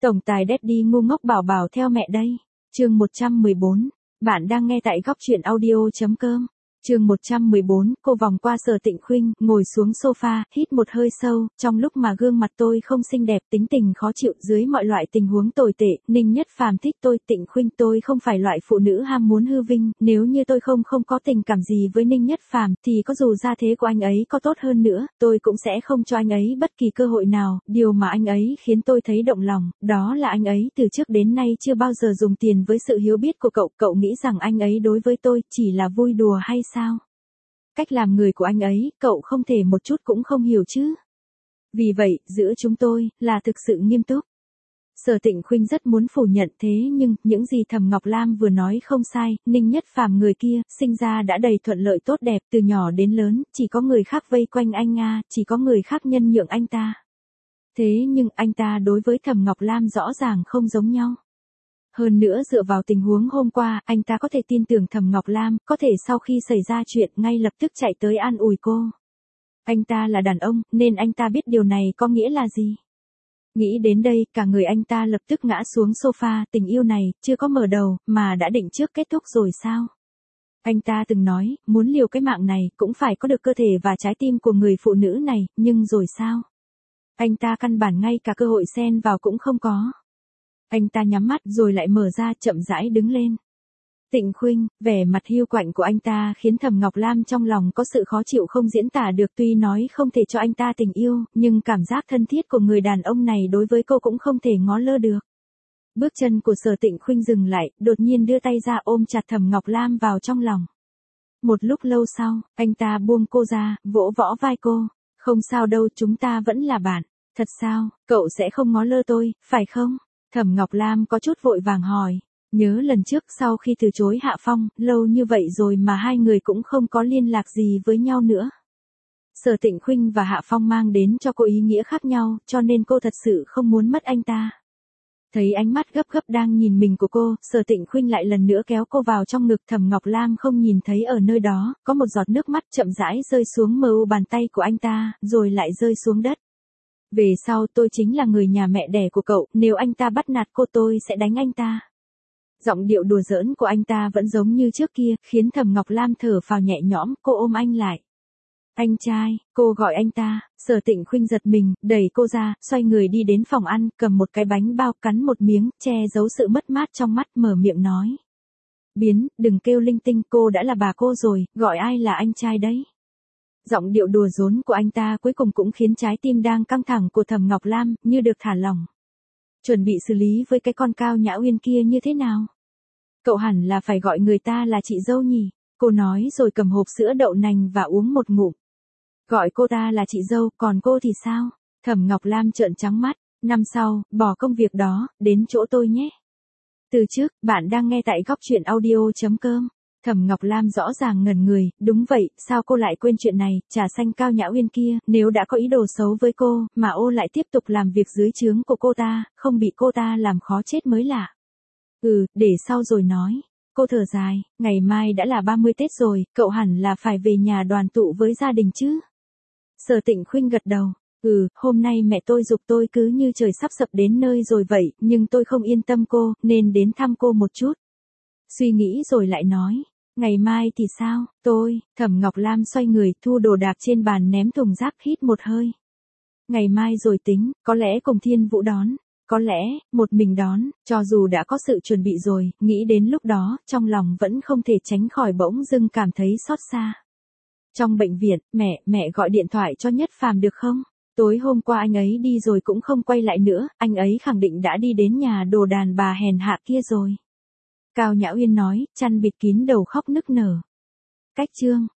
Tổng tài Daddy ngu ngốc bảo bảo theo mẹ đây. Chương 114. Bạn đang nghe tại góc truyện audio.com. Chương 114, cô vòng qua Sở Tịnh Khuynh, ngồi xuống sofa, hít một hơi sâu, trong lúc mà gương mặt tôi không xinh đẹp, tính tình khó chịu, dưới mọi loại tình huống tồi tệ, Ninh Nhất Phàm thích tôi, Tịnh Khuynh, tôi không phải loại phụ nữ ham muốn hư vinh, nếu như tôi không có tình cảm gì với Ninh Nhất Phàm, thì có dù gia thế của anh ấy có tốt hơn nữa, tôi cũng sẽ không cho anh ấy bất kỳ cơ hội nào, điều mà anh ấy khiến tôi thấy động lòng, đó là anh ấy từ trước đến nay chưa bao giờ dùng tiền với sự hiếu biết của cậu nghĩ rằng anh ấy đối với tôi chỉ là vui đùa hay sao? Cách làm người của anh ấy, cậu không thể một chút cũng không hiểu chứ. Vì vậy, giữa chúng tôi, là thực sự nghiêm túc. Sở Tịnh Khuynh rất muốn phủ nhận thế nhưng, những gì Thẩm Ngọc Lam vừa nói không sai, Ninh Nhất Phàm người kia, sinh ra đã đầy thuận lợi tốt đẹp, từ nhỏ đến lớn, chỉ có người khác vây quanh anh Nga, chỉ có người khác nhân nhượng anh ta. Thế nhưng, anh ta đối với Thẩm Ngọc Lam rõ ràng không giống nhau. Hơn nữa dựa vào tình huống hôm qua, anh ta có thể tin tưởng Thẩm Ngọc Lam, có thể sau khi xảy ra chuyện ngay lập tức chạy tới an ủi cô. Anh ta là đàn ông, nên anh ta biết điều này có nghĩa là gì. Nghĩ đến đây, cả người anh ta lập tức ngã xuống sofa, tình yêu này, chưa có mở đầu, mà đã định trước kết thúc rồi sao? Anh ta từng nói, muốn liều cái mạng này, cũng phải có được cơ thể và trái tim của người phụ nữ này, nhưng rồi sao? Anh ta căn bản ngay cả cơ hội xen vào cũng không có. Anh ta nhắm mắt rồi lại mở ra chậm rãi đứng lên. Tịnh Khuynh, vẻ mặt hiu quạnh của anh ta khiến Thẩm Ngọc Lam trong lòng có sự khó chịu không diễn tả được, tuy nói không thể cho anh ta tình yêu, nhưng cảm giác thân thiết của người đàn ông này đối với cô cũng không thể ngó lơ được. Bước chân của Sở Tịnh Khuynh dừng lại, đột nhiên đưa tay ra ôm chặt Thẩm Ngọc Lam vào trong lòng. Một lúc lâu sau, anh ta buông cô ra, vỗ vỗ vai cô. Không sao đâu, chúng ta vẫn là bạn. Thật sao, cậu sẽ không ngó lơ tôi, phải không? Thẩm Ngọc Lam có chút vội vàng hỏi, nhớ lần trước sau khi từ chối Hạ Phong, lâu như vậy rồi mà hai người cũng không có liên lạc gì với nhau nữa. Sở Tịnh Khuynh và Hạ Phong mang đến cho cô ý nghĩa khác nhau, cho nên cô thật sự không muốn mất anh ta. Thấy ánh mắt gấp gấp đang nhìn mình của cô, Sở Tịnh Khuynh lại lần nữa kéo cô vào trong ngực. Thẩm Ngọc Lam không nhìn thấy ở nơi đó, có một giọt nước mắt chậm rãi rơi xuống mu bàn tay của anh ta, rồi lại rơi xuống đất. Về sau tôi chính là người nhà mẹ đẻ của cậu, nếu anh ta bắt nạt cô tôi sẽ đánh anh ta. Giọng điệu đùa giỡn của anh ta vẫn giống như trước kia, khiến Thẩm Ngọc Lam thở phào nhẹ nhõm, cô ôm anh lại. Anh trai, cô gọi anh ta. Sở Tịnh Khuynh giật mình, đẩy cô ra, xoay người đi đến phòng ăn, cầm một cái bánh bao, cắn một miếng, che giấu sự mất mát trong mắt, mở miệng nói. Đừng kêu linh tinh, cô đã là bà cô rồi, gọi ai là anh trai đấy. Giọng điệu đùa giỡn của anh ta cuối cùng cũng khiến trái tim đang căng thẳng của Thẩm Ngọc Lam như được thả lỏng. Chuẩn bị xử lý với cái con Cao Nhã Uyên kia như thế nào? Cậu hẳn là phải gọi người ta là chị dâu nhỉ? Cô nói rồi cầm hộp sữa đậu nành và uống một ngụm. Gọi cô ta là chị dâu, còn cô thì sao? Thẩm Ngọc Lam trợn trắng mắt. Năm sau, bỏ công việc đó, đến chỗ tôi nhé. Từ trước, bạn đang nghe tại góc truyện audio.com. Thẩm Ngọc Lam rõ ràng ngẩn người, đúng vậy, sao cô lại quên chuyện này, trà xanh Cao Nhã Uyên kia, nếu đã có ý đồ xấu với cô, mà ô lại tiếp tục làm việc dưới trướng của cô ta, không bị cô ta làm khó chết mới lạ. Để sau rồi nói. Cô thở dài, ngày mai đã là 30 Tết rồi, cậu hẳn là phải về nhà đoàn tụ với gia đình chứ. Sở Tịnh Khuynh gật đầu. Hôm nay mẹ tôi giục tôi cứ như trời sắp sập đến nơi rồi vậy, nhưng tôi không yên tâm cô, nên đến thăm cô một chút. Suy nghĩ rồi lại nói. Ngày mai thì sao, Thẩm Ngọc Lam xoay người, thu đồ đạc trên bàn ném thùng rác, hít một hơi. Ngày mai rồi tính, có lẽ cùng Thiên Vũ đón, có lẽ, một mình đón, cho dù đã có sự chuẩn bị rồi, nghĩ đến lúc đó, trong lòng vẫn không thể tránh khỏi bỗng dưng cảm thấy xót xa. Trong bệnh viện, mẹ gọi điện thoại cho Nhất Phàm được không? Tối hôm qua anh ấy đi rồi cũng không quay lại nữa, anh ấy khẳng định đã đi đến nhà đồ đàn bà hèn hạ kia rồi. Cao Nhã Uyên nói, chăn bịt kín đầu khóc nức nở. Cách chương